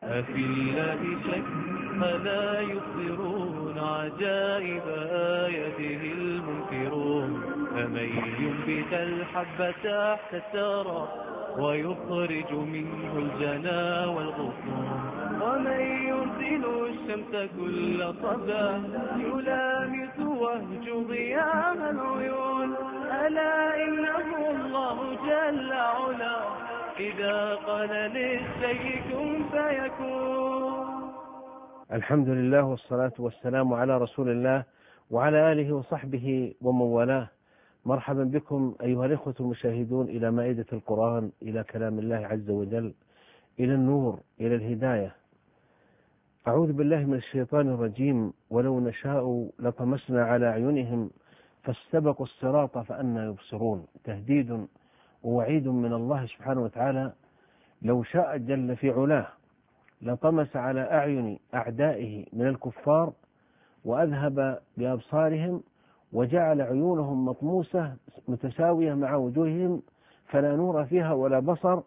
أفي الله شك فلا يبصرون عجائب آياته المنكرون. فمن ينبت الحب تحت الثرى ويخرج منه الجنا والغصون، ومن يرسل الشمس كل صباح يلامس وهج ضياء العيون. ألا إنه الله جل علا إذا قال للشيء كن فيكون. الحمد لله والصلاة والسلام على رسول الله وعلى آله وصحبه ومن والاه. مرحبا بكم أيها الإخوة المشاهدون إلى مائدة القرآن، إلى كلام الله عز وجل، إلى النور، إلى الهداية. أعوذ بالله من الشيطان الرجيم. ولو نشاء لطمسنا على أعينهم فاستبقوا الصراط فأنى يبصرون. تهديد ووعيد من الله سبحانه وتعالى. لو شاء جل في علاه لطمس على أعين أعدائه من الكفار وأذهب بأبصارهم وجعل عيونهم مطموسة متساوية مع وجوههم فلا نور فيها ولا بصر.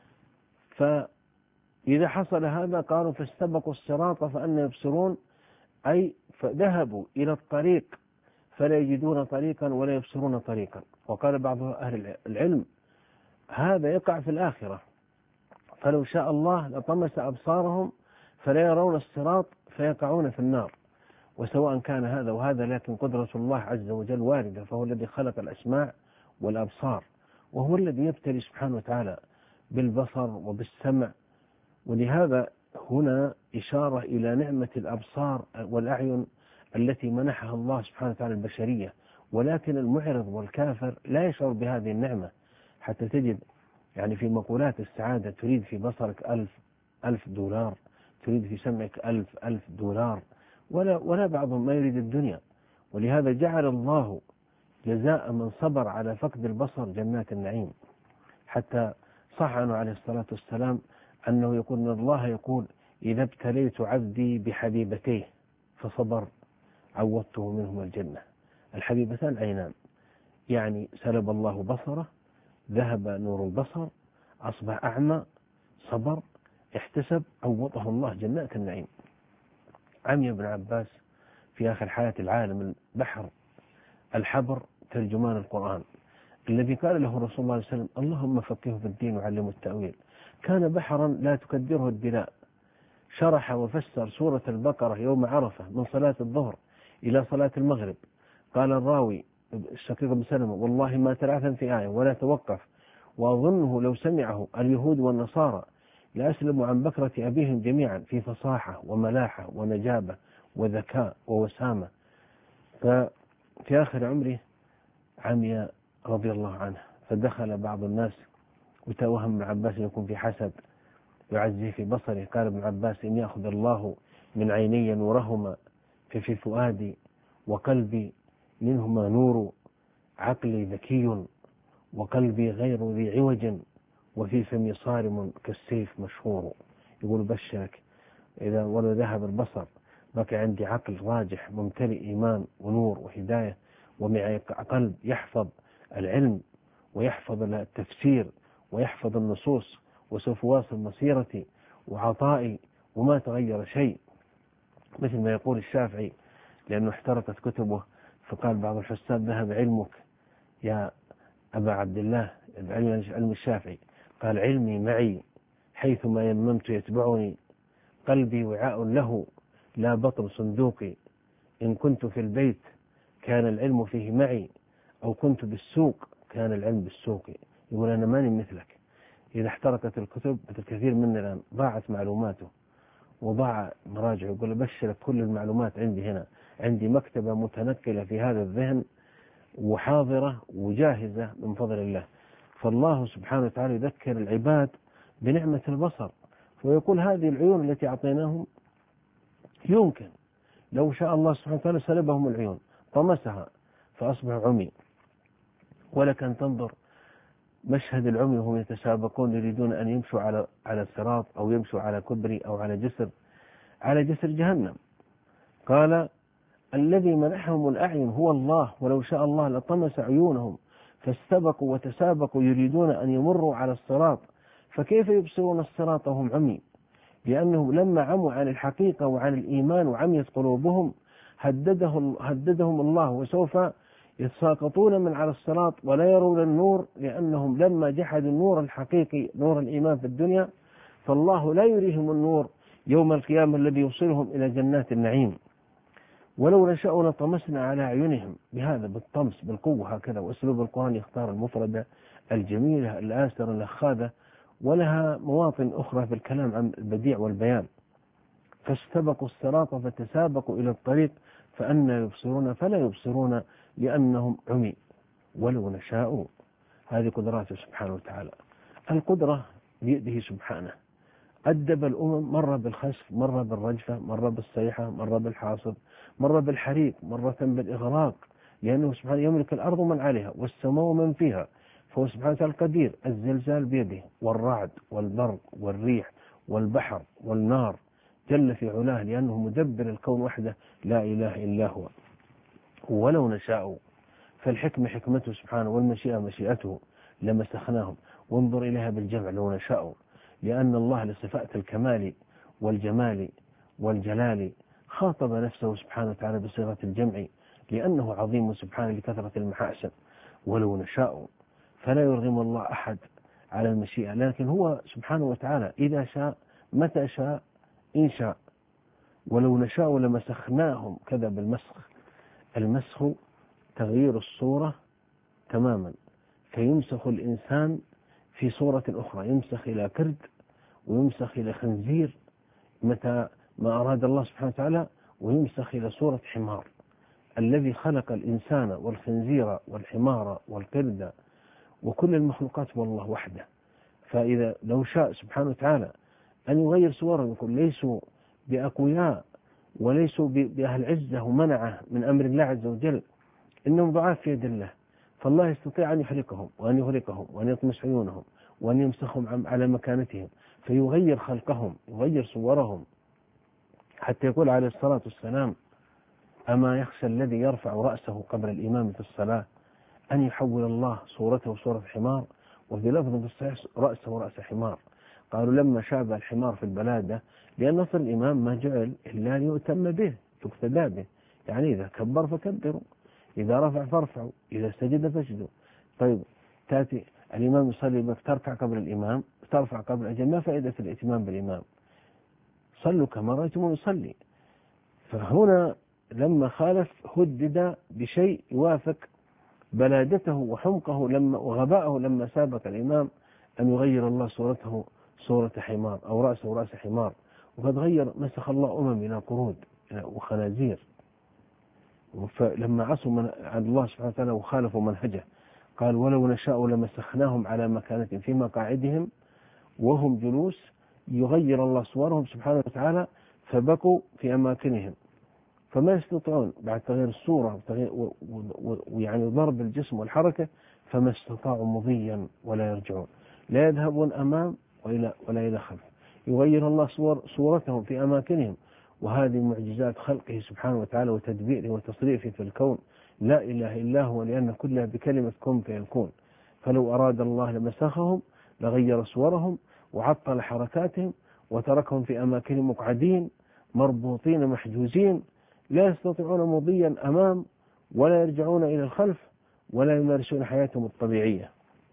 فإذا حصل هذا قالوا فاستبقوا الصراط فأنى يبصرون، أي فذهبوا إلى الطريق فلا يجدون طريقا ولا يبصرون طريقا. وقال بعض أهل العلم هذا يقع في الآخرة، فلو شاء الله لطمس أبصارهم فلا يرون الصراط فيقعون في النار. وسواء كان هذا وهذا، لكن قدرة الله عز وجل واردة، فهو الذي خلق الأسماع والأبصار، وهو الذي يبتلي سبحانه وتعالى بالبصر وبالسمع. ولهذا هنا إشارة إلى نعمة الأبصار والأعين التي منحها الله سبحانه وتعالى البشرية، ولكن المعرض والكافر لا يشعر بهذه النعمة. حتى تجد يعني في مقولات السعادة تريد في بصرك 1000 دولار، تريد في سمعك 1000 دولار، ولا بعضهم ما يريد الدنيا. ولهذا جعل الله جزاء من صبر على فقد البصر جنات النعيم. حتى صح عنه عليه الصلاة والسلام أنه يقول إن الله يقول إذا ابتليت عبدي بحبيبتيه فصبر عوضته منهما الجنة. الحبيبتان عينان، يعني سلب الله بصره، ذهب نور البصر، أصبح أعمى، صبر، احتسب، عوضه الله جنات النعيم. عمي ابن عباس في آخر حياة العالم البحر الحبر ترجمان القرآن الذي قال له رسول الله صلى الله عليه وسلم اللهم فقهه في الدين وعلمه التأويل. كان بحرا لا تكدره الدلاء، شرح وفسر سورة البقرة يوم عرفة من صلاة الظهر إلى صلاة المغرب. قال الراوي الشقيق بن سلمة والله ما تلعثا في آية ولا توقف، وأظنه لو سمعه اليهود والنصارى لأسلموا عن بكرة أبيهم جميعا في فصاحة وملاحة ونجابة وذكاء ووسامة. ففي آخر عمره عمي رضي الله عنه، فدخل بعض الناس وتوهم ابن عباس يكون في حسد يعزيه في بصره. قال ابن عباس إن يأخذ الله من عيني نورهما في فؤادي وقلبي منهما نور، عقلي ذكي وقلبي غير ذي عوج وفي فمي صارم كالسيف مشهور. يقول بشرك إذا ولو ذهب البصر بقي عندي عقل راجح ممتلئ إيمان ونور وهداية، ومعي قلب يحفظ العلم ويحفظ التفسير ويحفظ النصوص، وسوف واصل مسيرتي وعطائي وما تغير شيء. مثل ما يقول الشافعي لأنه احترقت كتبه، فقال بعض الحساب ذهب علمك يا أبا عبد الله، علم الشافعي. قال علمي معي حيثما يممت يتبعني، قلبي وعاء له لا بطن صندوقي، إن كنت في البيت كان العلم فيه معي، أو كنت بالسوق كان العلم بالسوق. يقول أنا ماني مثلك. إذا احترقت الكتب الكثير منا الآن ضاعت معلوماته وضاع مراجعه. يقول أبشرك كل المعلومات عندي هنا، عندي مكتبة متنقلة في هذا الذهن وحاضرة وجاهزة من فضل الله. فالله سبحانه وتعالى يذكر العباد بنعمة البصر، ويقول هذه العيون التي أعطيناهم يمكن لو شاء الله سبحانه وتعالى سلبهم العيون طمسها فأصبحوا عمي. ولك أن تنظر مشهد العمي وهم يتسابقون يريدون أن يمشوا على صراط أو يمشوا على كبري أو على جسر جهنم. قال الذي منحهم الأعين هو الله، ولو شاء الله لطمس عيونهم فاستبقوا وتسابقوا يريدون أن يمروا على الصراط فكيف يبصرون الصراط وهم عمي. لأنهم لما عموا عن الحقيقة وعن الإيمان وعميت قلوبهم هددهم الله، وسوف يتساقطون من على الصراط ولا يرون النور، لأنهم لما جحدوا النور الحقيقي نور الإيمان في الدنيا، فالله لا يريهم النور يوم القيامة الذي يوصلهم إلى جنات النعيم. ولو نشاء لطمسنا على أعينهم، بهذا بالطمس بالقوة هكذا. وأسلوب القرآن يختار المفردة الجميلة الآسرة الأخاذة، ولها مواطن أخرى في الكلام عن البديع والبيان. فاستبقوا الصراط فتسابقوا إلى الطريق فأنى يبصرون فلا يبصرون لأنهم عمي ولو نشاء. هذه قدراته سبحانه وتعالى. القدرة بيده سبحانه. أدب الأمم مرة بالخسف، مرة بالرجفة، مرة بالصيحة، مرة بالحاصب، مرة بالحريق، مرة بالإغراق، لأنه سبحانه يملك الأرض من عليها والسماء ومن فيها، فهو سبحانه وتعالى القدير. الزلزال بيده، والرعد والبرق والريح والبحر والنار، جل في علاه، لأنه مدبر الكون وحده لا إله إلا هو. ولو نشاء، فالحكمة حكمته سبحانه، والمشيئة مشيئته، لمسخناهم. وانظر إليها بالجمع لو نشاء، لأن الله لصفات الكمال والجمال والجلال خاطب نفسه سبحانه وتعالى بصيغة الجمع، لأنه عظيم سبحانه لكثرة المحاسن. ولو نشاء، فلا يرغم الله أحد على المشيئة، لكن هو سبحانه وتعالى إذا شاء متى شاء إن شاء. ولو نشاء لمسخناهم، كذا بالمسخ. المسخ تغيير الصورة تماما، فيمسخ الإنسان في صورة أخرى، يمسخ إلى كرد ويمسخ إلى خنزير متى ما أراد الله سبحانه وتعالى، ويمسخ إلى صورة حمار. الذي خلق الإنسان والخنزير والحمار والقرد وكل المخلوقات هو الله وحده. فإذا لو شاء سبحانه وتعالى أن يغير صورهم، يقول ليسوا بأقوياء وليسوا بأهل عزة ومنعه من أمر الله عز وجل، إنهم ضعاف في يد الله، فالله يستطيع أن يحرقهم وأن يهلكهم وأن يطمس عيونهم وأن يمسخهم على مكانتهم، فيغير خلقهم، يغير صورهم، حتى يقول عليه الصلاة والسلام: أما يخشى الذي يرفع رأسه قبل الإمام في الصلاة أن يحول الله صورته صورة حمار؟ وفي لفظ في الصحيح رأسه رأس حمار. قالوا لما شابه الحمار في البلادة، لأن أصل الإمام ما جعل إلا ليؤتم به تقتدى به، يعني إذا كبر فكبروا، إذا رفع فارفعوا، إذا سجد فاسجدوا. طيب تأتي الإمام يصلي بك تركع قبل الإمام، ترفع قبل الإمام، ما فائدة الائتمام بالإمام؟ صلوا كما رأيتم يصلي. فهنا لما خالف هدد بشيء يوافق بلادته وحمقه وغباءه لما سابق الإمام أن يغير الله صورته صورة حمار أو رأسه رأس حمار. وقد مسخ الله إلى قرود وخنازير، فلما عصوا عن الله سبحانه وتعالى وخالفوا منهجه قال: ولو نشاء لمسخناهم على مكانتهم في مقاعدهم وهم جلوس، يغير الله صورهم سبحانه وتعالى فبقوا في أماكنهم، فما يستطيعون بعد تغيير الصورة ويعني ضرب الجسم والحركة، فما استطاعوا مضيا ولا يرجعون، لا يذهبون أمام ولا إلى خلف. يغير الله صورتهم في أماكنهم، وهذه معجزات خلقه سبحانه وتعالى وتدبيره وتصريفه في الكون، لا إله إلا هو، لأن كلها بكلمة كن فيكون. فلو أراد الله لمسخهم، لغير صورهم وعطل حركاتهم وتركهم في أماكنهم مقعدين مربوطين محجوزين، لا يستطيعون مضيا أمام ولا يرجعون إلى الخلف ولا يمارسون حياتهم الطبيعية.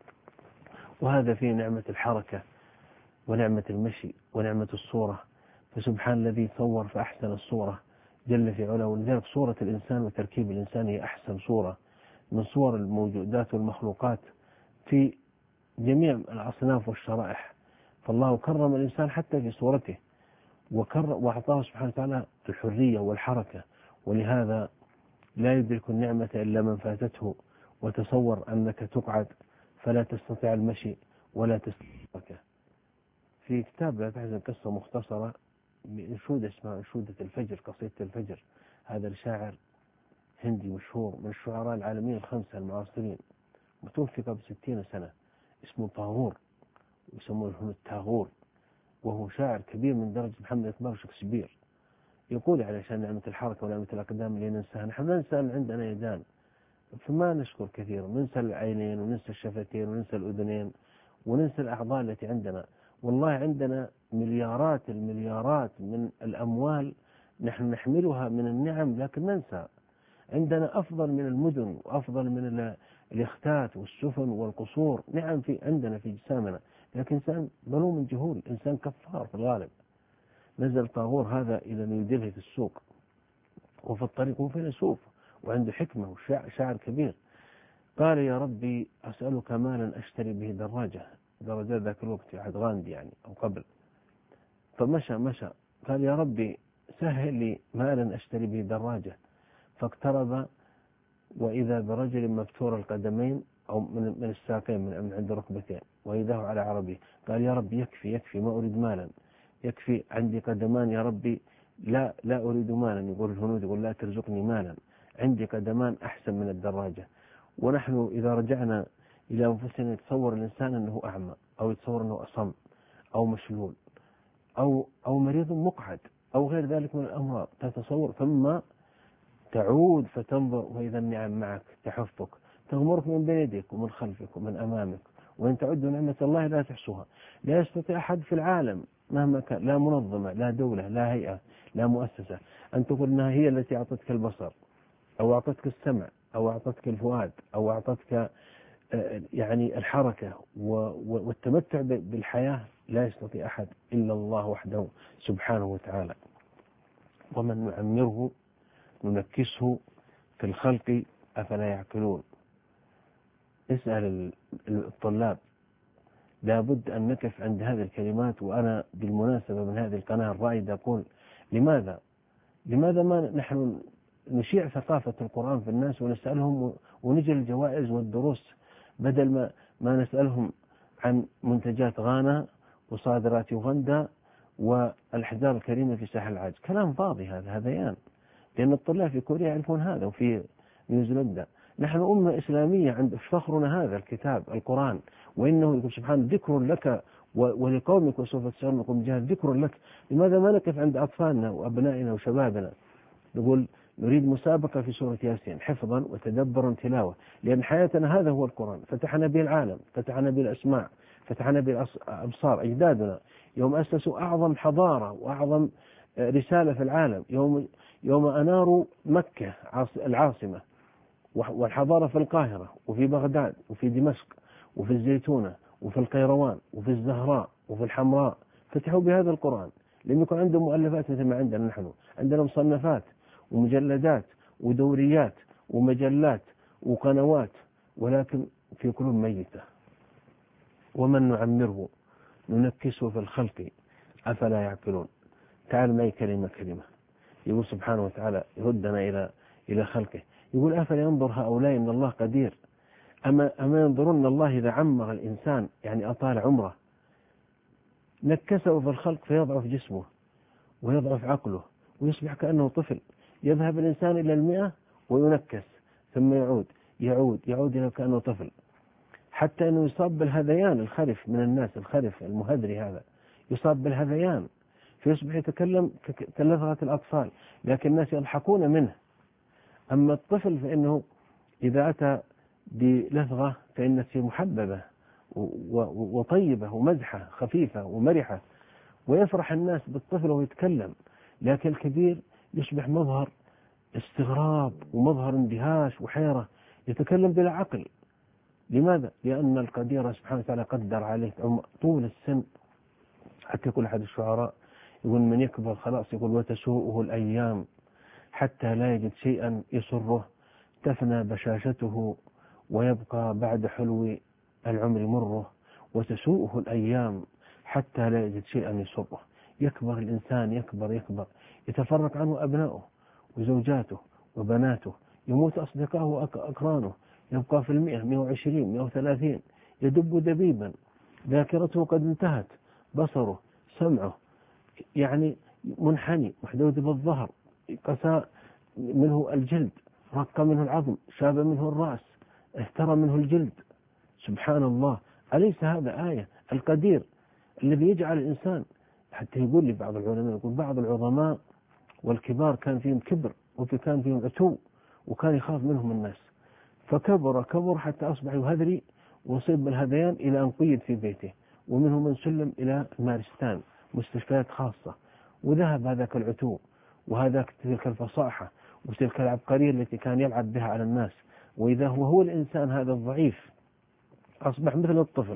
وهذا فيه نعمة الحركة ونعمة المشي ونعمة الصورة. فسبحان الذي صور فأحسن الصورة جل في علاه. ولذلك صورة الإنسان وتركيب الإنسان هي أحسن صورة من صور الموجودات والمخلوقات في جميع الأصناف والشرائح. فالله كرم الإنسان حتى في صورته، وأعطاه سبحانه وتعالى الحرية والحركة، ولهذا لا يدرك النعمة إلا من فاتته. وتصور أنك تقعد فلا تستطيع المشي ولا تستطيع. في كتاب لا تحزن قصة مختصرة بأنشودة اسمها أنشودة الفجر، قصيدة الفجر. هذا الشاعر هندي مشهور من الشعراء العالميين الخمسة المعاصرين، متوفي قبل 60 سنة، اسمه طاغور، يسمونه التاغور، وهو شاعر كبير من درجة محمد إقبال شكسبير. يقول علشان نعمة الحركة ونعمة الأقدام اللي ننساها، نحن ننسى أن عندنا يدان فما نشكر كثيرا، ننسى العينين وننسى الشفتين وننسى الأذنين وننسى الأعضاء التي عندنا، والله عندنا مليارات المليارات من الأموال نحن نحملها من النعم، لكن ننسى. عندنا أفضل من المدن وأفضل من اليختات والسفن والقصور، نعم في عندنا في أجسامنا، لكن إنسان ظلوم من جهول، إنسان كفار في الغالب. نزل طاغور هذا إلى نيو دلهي في السوق، وفي الطريق هو فيلسوف وعنده حكمة وشاعر كبير. قال يا ربي أسألك مالا أشتري به دراجة، درجات ذاك الوقت في عهد غاندي يعني أو قبل. فمشى قال يا ربي سهل لي مالا أشتري به دراجة. فاقترب وإذا برجل مفتور القدمين أو من الساقين من عند الركبتين، وإذا على عربي. قال يا ربي يكفي ما أريد مالا، يكفي عندي قدمان يا ربي، لا أريد مالا. يقول الهنود يقول لا ترزقني مالا، عندي قدمان أحسن من الدراجة. ونحن إذا رجعنا إلى أنفسنا يتصور الإنسان أنه أعمى، أو يتصور أنه أصم أو مشلول أو مريض مقعد أو غير ذلك من الأمراض، تتصور. ثم تعود فتنظر وإذا النعم معك تحفك، تغمرك من بين يديك ومن خلفك ومن أمامك، وإن تعدوا نعمة الله لا تحصوها. لا يستطيع أحد في العالم مهما كان، لا منظمة لا دولة لا هيئة لا مؤسسة، أن تقول أنها هي التي أعطتك البصر أو أعطتك السمع أو أعطتك الفؤاد أو أعطتك يعني الحركة والتمتع بالحياة. لا يستطيع أحد إلا الله وحده سبحانه وتعالى. ومن نعمره ننكسه في الخلق أفلا يعقلون. اسأل الطلاب، لابد أن نقف عند هذه الكلمات. وأنا بالمناسبة من هذه القناة الرائدة أقول لماذا ما نحن نشيع ثقافة القرآن في الناس ونسألهم ونجي الجوائز والدروس، بدل ما نسألهم عن منتجات غانا وصادرات يوغندا والأحجار الكريمة في ساحل العاج. كلام فاضي هذا هذيان، لأن الطلاب في كوريا يعرفون هذا وفي نيوزيلندا. نحن أمة إسلامية عند فخرنا هذا الكتاب القرآن، وإنه يقول سبحانه ذكر لك ولقومك وسوف تسألون لكم جهاد ذكر لك. لماذا ما نقف عند أطفالنا وأبنائنا وشبابنا نقول نريد مسابقة في سورة ياسين حفظا وتدبرا تلاوة، لأن حياتنا هذا هو القرآن. فتحنا به العالم، فتحنا به الأسماع، فتحنا به الأبصار. أجدادنا يوم أسسوا أعظم حضارة وأعظم رسالة في العالم، يوم أناروا مكة العاصمة والحضارة في القاهرة وفي بغداد وفي دمشق وفي الزيتونة وفي القيروان وفي الزهراء وفي الحمراء، فتحوا بهذا القرآن. لم يكن عندهم مؤلفات مثل ما عندنا نحن، عندنا مصنفات ومجلدات ودوريات ومجلات وقنوات، ولكن في قلوب ميتة. ومن نعمره ننكسه في الخلق أفلا يعقلون. تعال معي كلمة يقول سبحانه وتعالى يردنا إلى خلقه، يقول أفلا ينظر هؤلاء إن الله قدير. أما ينظرون الله إذا عمر الإنسان يعني أطال عمره نكسه في الخلق فيضعف جسمه ويضعف عقله ويصبح كأنه طفل. يذهب الإنسان إلى 100 وينكس، ثم يعود إلى كأنه طفل، حتى أنه يصاب بالهذيان. الخرف من الناس، الخرف المهذري هذا يصاب بالهذيان فيصبح يتكلم كلفظة الأطفال، لكن الناس يضحكون منه. أما الطفل فإنه إذا أتى بلفظة فإن في محببة وطيبة ومزحة خفيفة ومرحة، ويفرح الناس بالطفل وهو يتكلم. لكن الكبير يصبح مظهر استغراب ومظهر اندهاش وحيرة، يتكلم بلا عقل. لماذا؟ لأن القدير سبحانه وتعالى قدر عليه طول السن. حتى يقول أحد الشعراء يقول من يكبر خلاص يقول وتسوءه الأيام حتى لا يجد شيئا يسره، تفنى بشاشته ويبقى بعد حلو العمر مره، وتسوءه الأيام حتى لا يجد شيئا يسره. يكبر الإنسان يكبر يتفرق عنه أبنائه وزوجاته وبناته، يموت أصدقائه وأقرانه، يبقى في 100 120 130، يدب دبيبا، ذاكرته قد انتهت، بصره سمعه يعني منحني محدود بالظهر، قسى منه الجلد، رق منه العظم، شاب منه الرأس، اهترى منه الجلد. سبحان الله، أليس هذا آية؟ القدير الذي يجعل الإنسان، حتى يقول لي بعض العلماء يقول بعض العظماء والكبار كان فيهم كبر وكان فيهم عتو وكان يخاف منهم الناس، فكبر حتى أصبح يهذري وصيب بالهذيان إلى أن قيد في بيته ومنه من سلم إلى المارستان مستشفيات خاصة، وذهب هذاك العتو وهذاك تلك الفصاحة وتلك العبقرية التي كان يلعب بها على الناس، وإذا هو الإنسان هذا الضعيف أصبح مثل الطفل.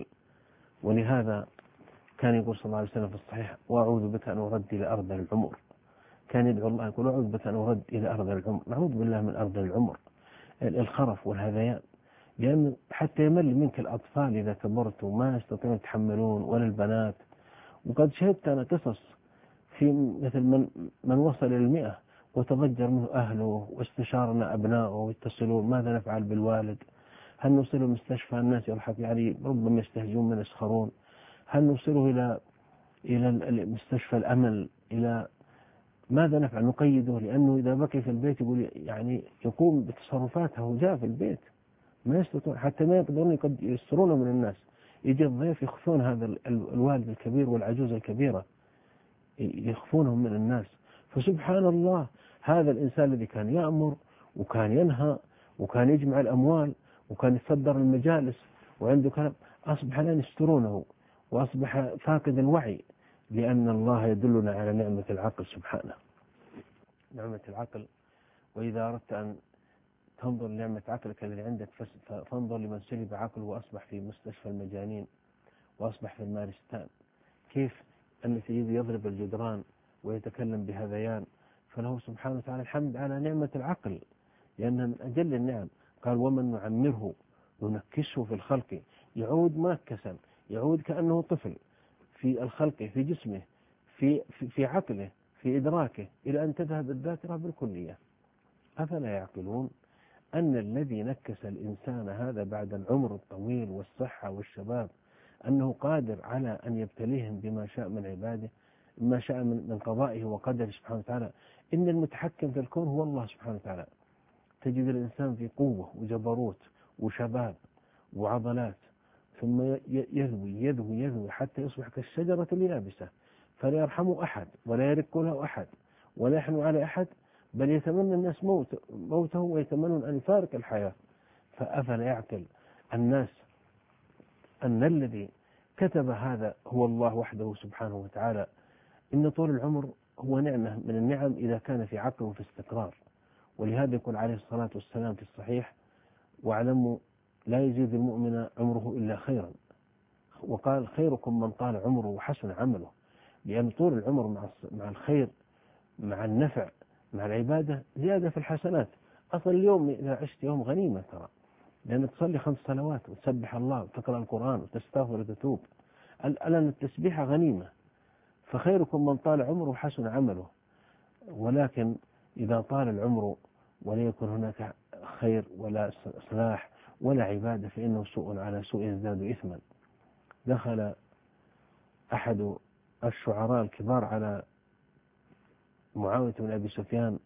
ولهذا كان يقول صلى الله عليه وسلم في الصحيح: وأعوذ بك أن أرد إلى أرض العمر. كان يدعو الله يقول: أعوذ بك أن أرد إلى أرض العمر، نعوذ بالله من أرض العمر، الخرف والهذيان، لأن حتى يمل منك الأطفال إذا كبرت وما يستطيعون يتحملون، ولا البنات. وقد شهدت أنا قصص في مثل من وصل إلى 100 وتضجر منه أهله واستشارنا أبنائه ويتصلون: ماذا نفعل بالوالد؟ هل نوصله مستشفى؟ الناس يضحك يعني ربما يستهجون من يسخرون. هل نوصله إلى مستشفى الأمل؟ إلى ماذا نفعل؟ نقيده، لأنه إذا بقي في البيت يقول يعني يقوم بتصرفاته وهو جاء في البيت، ما يستطيعون حتى ما يقدرون يسترونه من الناس. يجي الضيف يخفون هذا الوالد الكبير والعجوز الكبيرة، يخفونهم من الناس. فسبحان الله، هذا الإنسان الذي كان يأمر وكان ينهى وكان يجمع الأموال وكان يصدر المجالس وعنده كلام، أصبح لا يسترونه وأصبح فاقد الوعي، لأن الله يدلنا على نعمة العقل سبحانه، نعمة العقل. وإذا أردت أن تنظر لنعمة عقلك الذي عندك فانظر لمن سلب عقله وأصبح في مستشفى المجانين وأصبح في المارستان، كيف أن سيدي يضرب الجدران ويتكلم بهذيان. فله سبحانه وتعالى الحمد على نعمة العقل، لأنها من أجل النعم. قال: ومن نعمره ننكسه في الخلق، يعود منكسا، يعود كأنه طفل في الخلق، في جسمه، في عقله، في إدراكه، إلى أن تذهب الذاكرة بالكلية. أفلا يعقلون أن الذي نكس الإنسان هذا بعد العمر الطويل والصحة والشباب أنه قادر على أن يبتليهم بما شاء من عباده، ما شاء من قضائه وقدره سبحانه وتعالى. إن المتحكم في الكون هو الله سبحانه وتعالى. تجد الإنسان في قوة وجبروت وشباب وعضلات، ثم يذوي حتى يصبح كالشجرة اليابسة، فلا يرحم أحد ولا يرق له أحد ولا يحن على أحد، بل يتمنى الناس موته ويتمنون أن يفارق الحياة. فأفلا يعقل الناس أن الذي كتب هذا هو الله وحده سبحانه وتعالى. إن طول العمر هو نعمة من النعم إذا كان في عقل وفي استقرار. ولهذا يقول عليه الصلاة والسلام في الصحيح: واعلموا لا يزيد المؤمن عمره إلا خيرا. وقال: خيركم من طال عمره وحسن عمله. لأن طول العمر مع الخير، مع النفع، مع العبادة، زيادة في الحسنات. أصلا اليوم إذا عشت يوم غنيمة ترى، لأن تصلي 5 صلوات وتسبح الله وتقرأ القرآن وتستغفر وتتوب، الآن التسبيحة غنيمة. فخيركم من طال عمره وحسن عمله. ولكن إذا طال العمر ولا يكون هناك خير ولا إصلاح ولا عبادة فإنه سوء على سوء يزداد إثما. دخل أحد الشعراء الكبار على معاوية بن أبي سفيان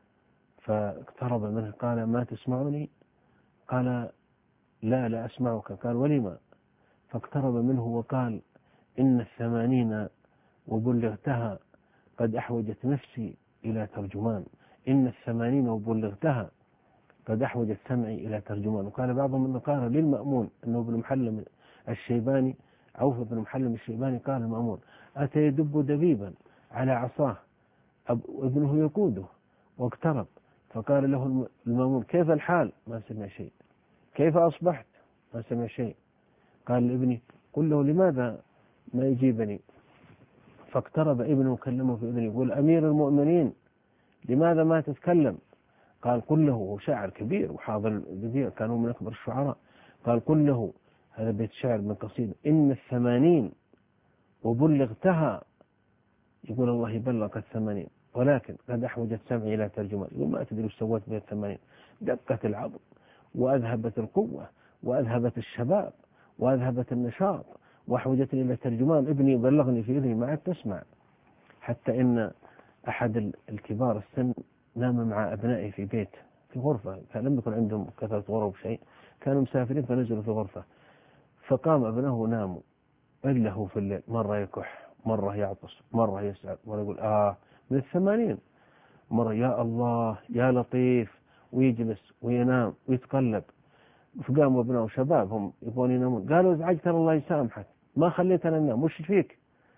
فاقترب منه، قال: ما تسمعني؟ قال: لا أسمعك. قال: ولما؟ فاقترب منه وقال: إن 80 وبلغتها قد أحوجت نفسي إلى ترجمان. إن 80 وبلغتها قد أحوجت سمعي إلى ترجمان. وقال بعضهم أنه قال للمأمون، أنه ابن محلم الشيباني، عوف بن محلم الشيباني، قال المأمون: أتى يدب دبيبا على عصاه ابنه يقوده، واقترب فقال له المأمون: كيف الحال؟ ما سمع شيء. كيف أصبحت؟ ما سمع شيء. قال لابني: قل له لماذا ما يجيبني؟ فاقترب ابنه وكلمه في اذنه يقول: أمير المؤمنين لماذا ما تتكلم؟ قال: قل له، هو شاعر كبير وحاضر البديع، كانوا من أكبر الشعراء. قال: قل له، هذا بيت شعر من قصيدة: إن 80 وبلغتها، يقول الله بلغت 80 ولكن قد أحوجت سمعي إلى ترجمان. يقول: ما تدري وش سويت بيت 80؟ دقت العظم وأذهبت القوة وأذهبت الشباب وأذهبت النشاط وأحوجتني إلى ترجمان. ابني بلغني في إذني ما عاد تسمع. حتى إن أحد الكبار السن نام مع أبنائه في بيت في غرفة، فلم يكن عندهم كثرة غرف شيء، كانوا مسافرين فنزلوا في غرفة، فقام ابنه وناموا. أجله في الليل مرة يكح، مرة يعطس، مرة يسعد، مرة يقول من 80، مرة يا الله يا لطيف، ويجلس وينام ويتقلب. فقاموا ابنائه شباب هم يبغون ينامون، قالوا: ازعجت الله يسامحك. ما خليتنا ننام، وش فيك؟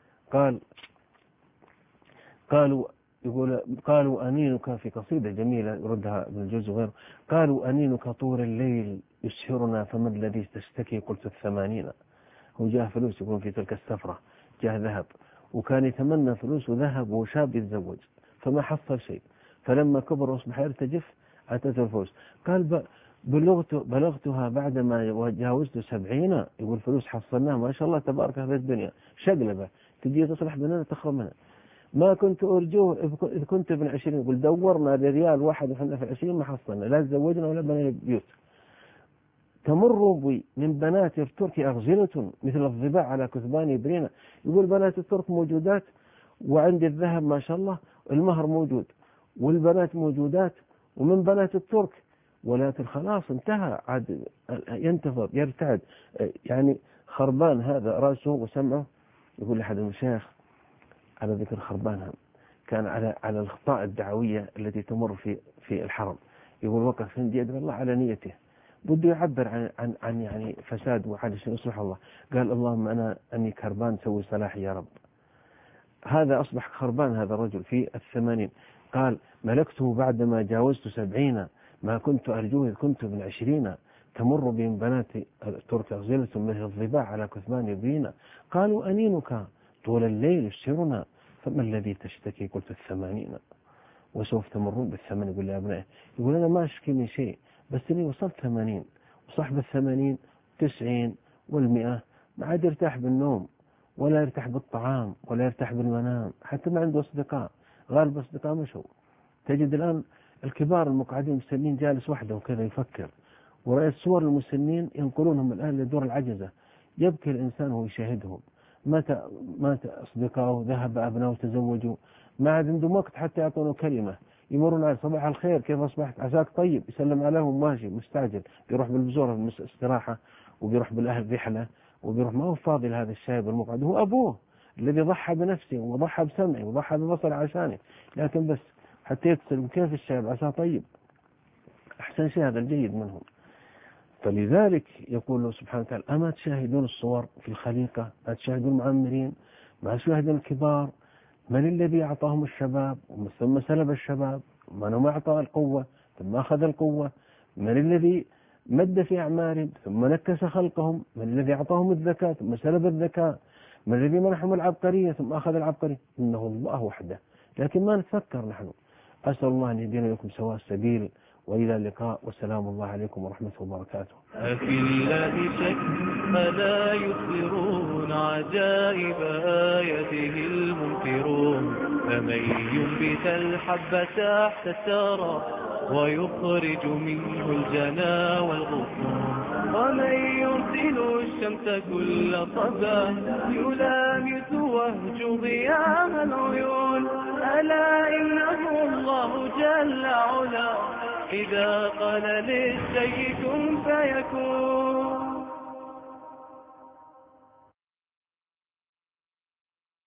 قالوا أنينك، في قصيدة جميلة يردها ابن الجوزي وغيره، قالوا أنينك طول الليل يسهرنا فما الذي تشتكي؟ قلت 80. هو جاه فلوس، يقولون في تلك السفرة جاه ذهب، وكان يتمنى فلوس وذهب وشاب يتزوج، فما حصل شيء، فلما كبر واصبح يرتجف أتته الفلوس. قال بلغتها بعدما جاوزت 70. يقول فلوس حصلناها ما شاء الله تبارك هذه الدنيا شقلبة، تجي تصلح بنا تخرب منها. ما كنت أرجوه إذ كنت ابن 20. يقول دورنا لريال واحد وحنا في 20 ما حصلنا، لا تزوجنا ولا بنينا بيوت. تمر بي من بنات الترك أغزلة مثل الضباع على كثبان برينا. يقول بنات الترك موجودات، وعندي الذهب ما شاء الله، المهر موجود والبنات موجودات، ومن بنات الترك، ولكن خلاص انتهى، عاد ينتظر يرتعد، يعني خربان هذا رأسه وسمعه. يقول لأحد المشايخ على ذكر خربانها، كان على الأخطاء الدعوية التي تمر في الحرم. يقول وقف هندي يدعو الله على نيته، بده يعبر عن يعني فساد وعن شيء يصلح الله. قال اللهم أني كربان سوي صلاحي يا رب. هذا أصبح خربان هذا الرجل في 80. قال ملكته بعدما جاوزت 70، ما كنت أرجوه إذ كنت ابن 20. تمر بين بنات ترك أغزلة مثل الضباع على كثبان يبرينا. قالوا أنينك طول الليل يسهرنا فما الذي تشتكي؟ قلت 80. وسوف تمرون بالثمن. يقول يا أبنائي، يقول أنا ما أشكي من شيء، بس إني وصلت 80، وصاحب 80 90 و100 ما عاد يرتاح بالنوم، ولا يرتاح بالطعام، ولا يرتاح بالمنام، حتى ما عنده أصدقاء، غالب أصدقاء مشوا. تجد الآن الكبار المقعدين المسنين جالس وحده وكذا يفكر، ورأيت صور المسنين ينقلونهم الآن لدور العجزة، يبكي الإنسان وهو يشاهدهم. مات أصدقائه، ذهب أبنائه تزوجوا، ما عاد عندهم وقت حتى يعطونه كلمة. يمرون على صباح الخير كيف أصبحت، عساك طيب، يسلم عليهم ماشي مستعجل، بيروح بالبزورة في الاستراحة، وبيروح بالأهل رحلة، وبيروح ما هو فاضي لهذا الشايب المقعد، هو أبوه الذي ضحى بنفسه وضحى بسمعه وضحى ببصره عشانه، لكن بس حتى يتصل كيف الشايب عساه طيب، أحسن شيء هذا الجيد منهم. فلذلك يقول الله سبحانه وتعالى أما تشاهدون الصور في الخليقة، ما تشاهدون المعمرين، ما تشاهدون الكبار، من الذي أعطاهم الشباب ثم سلب الشباب، من هو أعطى القوة ثم أخذ القوة، من الذي مد في أعمارهم ثم نكس خلقهم، من الذي أعطاهم الذكاء ثم سلب الذكاء، من الذي منحهم العبقرية ثم أخذ العبقرية، إنه الله وحده. لكن ما نتفكر نحن. أسأل الله أن يهدينا لكم سواء السبيل، وإلى اللقاء، والسلام الله عليكم ورحمة الله وبركاته. أفي الله شك فلا يخبرون عجائب آياته المنكرون، فمن ينبت الحب تحت الثرى ويخرج منه الجنا والغصون، ومن يرسل الشمس كل صباح يلامس وهج ضياء العيون، ألا إنه الله جل علا إذا قال للشيء كن فيكون.